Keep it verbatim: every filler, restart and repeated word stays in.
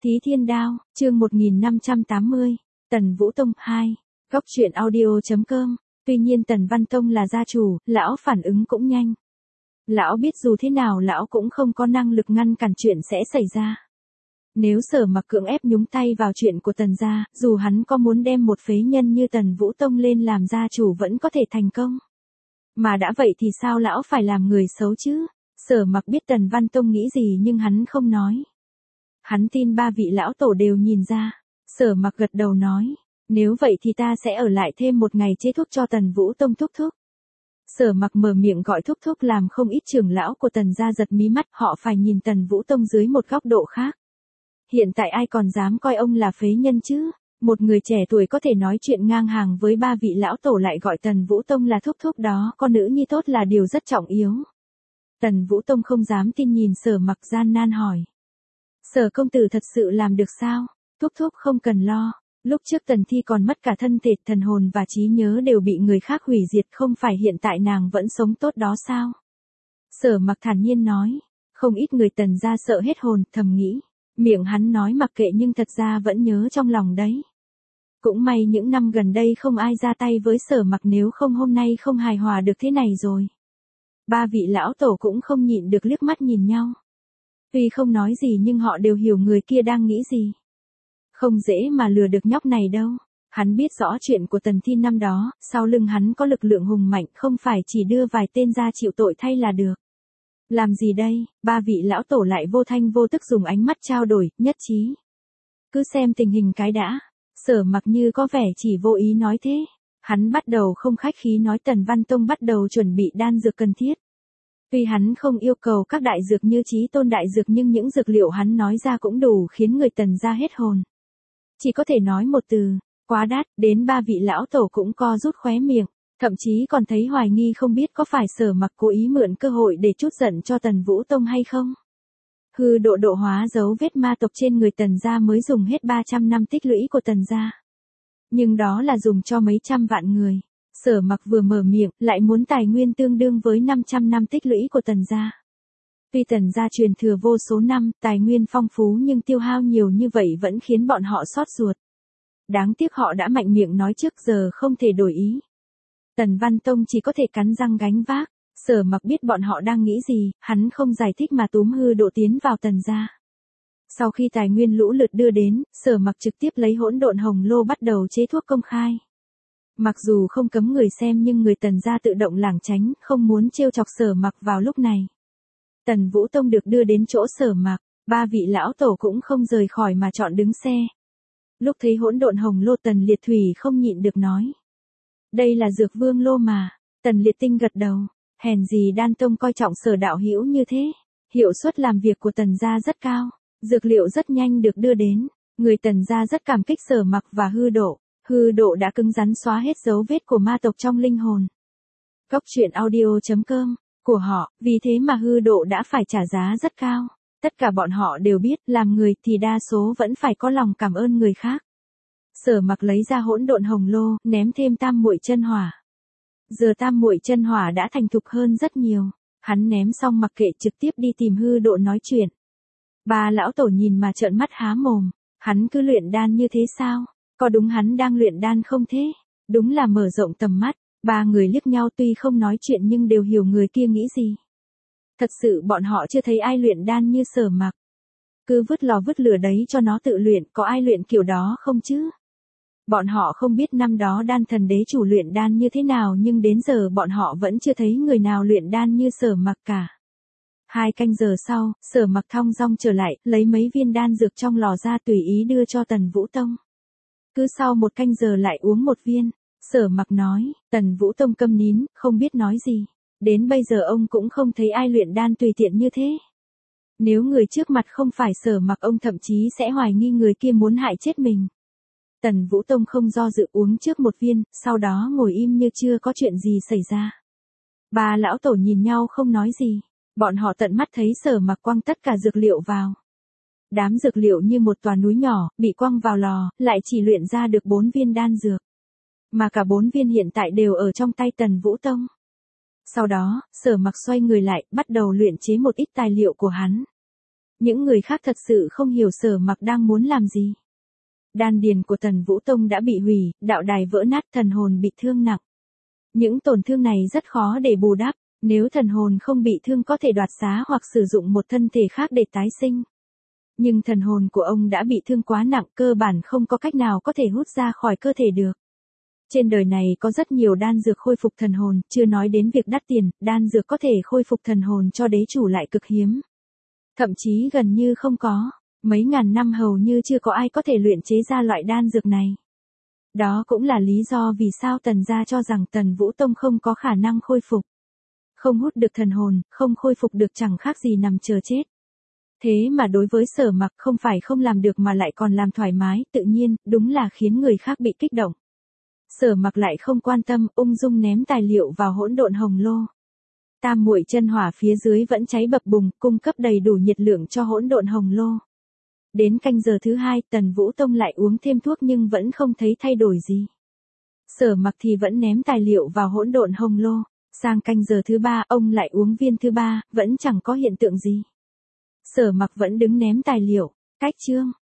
Thí Thiên Đao, chương một nghìn năm trăm tám mươi, Tần Vũ Tông hai, Góc truyện audio.com. Tuy nhiên Tần Văn Tông là gia chủ, lão phản ứng cũng nhanh. Lão biết dù thế nào lão cũng không có năng lực ngăn cản chuyện sẽ xảy ra. Nếu Sở Mặc cưỡng ép nhúng tay vào chuyện của Tần gia, dù hắn có muốn đem một phế nhân như Tần Vũ Tông lên làm gia chủ vẫn có thể thành công. Mà đã vậy thì sao lão phải làm người xấu chứ? Sở Mặc biết Tần Văn Tông nghĩ gì nhưng hắn không nói. Hắn tin ba vị lão tổ đều nhìn ra. Sở Mặc gật đầu nói, nếu vậy thì ta sẽ ở lại thêm một ngày chế thuốc cho Tần Vũ Tông thúc thúc. Sở Mặc mở miệng gọi thúc thúc làm không ít trưởng lão của Tần gia giật mí mắt, họ phải nhìn Tần Vũ Tông dưới một góc độ khác. Hiện tại ai còn dám coi ông là phế nhân chứ? Một người trẻ tuổi có thể nói chuyện ngang hàng với ba vị lão tổ lại gọi Tần Vũ Tông là thúc thúc đó, con nữ nhi tốt là điều rất trọng yếu. Tần Vũ Tông không dám tin nhìn Sở Mặc gian nan hỏi. Sở công tử thật sự làm được sao? Thúc thúc không cần lo. Lúc trước Tần Thi còn mất cả thân thể, thần hồn và trí nhớ đều bị người khác hủy diệt, không phải hiện tại nàng vẫn sống tốt đó sao? Sở Mặc thản nhiên nói. Không ít người Tần gia sợ hết hồn, thầm nghĩ. Miệng hắn nói mặc kệ nhưng thật ra vẫn nhớ trong lòng đấy. Cũng may những năm gần đây không ai ra tay với Sở Mặc, nếu không hôm nay không hài hòa được thế này rồi. Ba vị lão tổ cũng không nhịn được liếc mắt nhìn nhau. Tuy không nói gì nhưng họ đều hiểu người kia đang nghĩ gì. Không dễ mà lừa được nhóc này đâu. Hắn biết rõ chuyện của Tần Thi năm đó, sau lưng hắn có lực lượng hùng mạnh, không phải chỉ đưa vài tên ra chịu tội thay là được. Làm gì đây? Ba vị lão tổ lại vô thanh vô tức dùng ánh mắt trao đổi, nhất trí. Cứ xem tình hình cái đã. Sở Mặc như có vẻ chỉ vô ý nói thế. Hắn bắt đầu không khách khí nói Tần Văn Tông bắt đầu chuẩn bị đan dược cần thiết. Tuy hắn không yêu cầu các đại dược như Chí Tôn đại dược nhưng những dược liệu hắn nói ra cũng đủ khiến người Tần gia hết hồn. Chỉ có thể nói một từ, quá đắt, đến ba vị lão tổ cũng co rút khóe miệng, thậm chí còn thấy hoài nghi không biết có phải Sở Mặc cố ý mượn cơ hội để trút giận cho Tần Vũ Tông hay không. Hư độ độ hóa dấu vết ma tộc trên người Tần gia mới dùng hết ba trăm năm tích lũy của Tần gia. Nhưng đó là dùng cho mấy trăm vạn người. Sở Mặc vừa mở miệng, lại muốn tài nguyên tương đương với năm trăm năm tích lũy của Tần gia. Tuy Tần gia truyền thừa vô số năm, tài nguyên phong phú nhưng tiêu hao nhiều như vậy vẫn khiến bọn họ xót ruột. Đáng tiếc họ đã mạnh miệng nói trước giờ không thể đổi ý. Tần Văn Tông chỉ có thể cắn răng gánh vác. Sở Mặc biết bọn họ đang nghĩ gì, hắn không giải thích mà túm hư độ tiến vào Tần gia. Sau khi tài nguyên lũ lượt đưa đến, Sở Mặc trực tiếp lấy hỗn độn hồng lô bắt đầu chế thuốc công khai. Mặc dù không cấm người xem nhưng người Tần gia tự động lảng tránh, không muốn trêu chọc Sở Mặc vào lúc này. Tần Vũ Tông được đưa đến chỗ Sở Mặc, ba vị lão tổ cũng không rời khỏi mà chọn đứng xe. Lúc thấy hỗn độn hồng lô Tần Liệt Thủy không nhịn được nói. Đây là dược vương lô mà. Tần Liệt Tinh gật đầu, hèn gì Đan Tông coi trọng Sở đạo hữu như thế. Hiệu suất làm việc của Tần gia rất cao, dược liệu rất nhanh được đưa đến. Người Tần gia rất cảm kích Sở Mặc và hư độ. Hư độ đã cứng rắn xóa hết dấu vết của ma tộc trong linh hồn. Góc truyện audio.com của họ, vì thế mà hư độ đã phải trả giá rất cao. Tất cả bọn họ đều biết, làm người thì đa số vẫn phải có lòng cảm ơn người khác. Sở Mặc lấy ra hỗn độn hồng lô, ném thêm tam muội chân hỏa. Giờ tam muội chân hỏa đã thành thục hơn rất nhiều. Hắn ném xong mặc kệ trực tiếp đi tìm hư độ nói chuyện. Ba lão tổ nhìn mà trợn mắt há mồm. Hắn cứ luyện đan như thế sao? Có đúng hắn đang luyện đan không thế? Đúng là mở rộng tầm mắt. Ba người liếc nhau tuy không nói chuyện nhưng đều hiểu người kia nghĩ gì. Thật sự bọn họ chưa thấy ai luyện đan như Sở Mặc. Cứ vứt lò vứt lửa đấy cho nó tự luyện, có ai luyện kiểu đó không chứ? Bọn họ không biết năm đó đan thần đế chủ luyện đan như thế nào nhưng đến giờ bọn họ vẫn chưa thấy người nào luyện đan như Sở Mặc cả. Hai canh giờ sau, Sở Mặc thong dong trở lại, lấy mấy viên đan dược trong lò ra tùy ý đưa cho Tần Vũ Tông. Cứ sau một canh giờ lại uống một viên. Sở Mặc nói, Tần Vũ Tông câm nín, không biết nói gì. Đến bây giờ ông cũng không thấy ai luyện đan tùy tiện như thế. Nếu người trước mặt không phải Sở Mặc ông thậm chí sẽ hoài nghi người kia muốn hại chết mình. Tần Vũ Tông không do dự uống trước một viên, sau đó ngồi im như chưa có chuyện gì xảy ra. Ba lão tổ nhìn nhau không nói gì. Bọn họ tận mắt thấy Sở Mặc quăng tất cả dược liệu vào. Đám dược liệu như một tòa núi nhỏ, bị quăng vào lò, lại chỉ luyện ra được bốn viên đan dược. Mà cả bốn viên hiện tại đều ở trong tay Tần Vũ Tông. Sau đó, Sở Mặc xoay người lại, bắt đầu luyện chế một ít tài liệu của hắn. Những người khác thật sự không hiểu Sở Mặc đang muốn làm gì. Đan điền của Tần Vũ Tông đã bị hủy, đạo đài vỡ nát, thần hồn bị thương nặng. Những tổn thương này rất khó để bù đắp, nếu thần hồn không bị thương có thể đoạt xá hoặc sử dụng một thân thể khác để tái sinh. Nhưng thần hồn của ông đã bị thương quá nặng, cơ bản không có cách nào có thể hút ra khỏi cơ thể được. Trên đời này có rất nhiều đan dược khôi phục thần hồn, chưa nói đến việc đắt tiền, đan dược có thể khôi phục thần hồn cho đế chủ lại cực hiếm. Thậm chí gần như không có, mấy ngàn năm hầu như chưa có ai có thể luyện chế ra loại đan dược này. Đó cũng là lý do vì sao Tần gia cho rằng Tần Vũ Tông không có khả năng khôi phục. Không hút được thần hồn, không khôi phục được chẳng khác gì nằm chờ chết. Thế mà đối với Sở Mặc không phải không làm được mà lại còn làm thoải mái, tự nhiên, đúng là khiến người khác bị kích động. Sở Mặc lại không quan tâm, ung dung ném tài liệu vào hỗn độn hồng lô. Tam muội chân hỏa phía dưới vẫn cháy bập bùng, cung cấp đầy đủ nhiệt lượng cho hỗn độn hồng lô. Đến canh giờ thứ hai, Tần Vũ Tông lại uống thêm thuốc nhưng vẫn không thấy thay đổi gì. Sở Mặc thì vẫn ném tài liệu vào hỗn độn hồng lô. Sang canh giờ thứ ba, ông lại uống viên thứ ba, vẫn chẳng có hiện tượng gì. Sở Mặc vẫn đứng ném tài liệu. Cách chương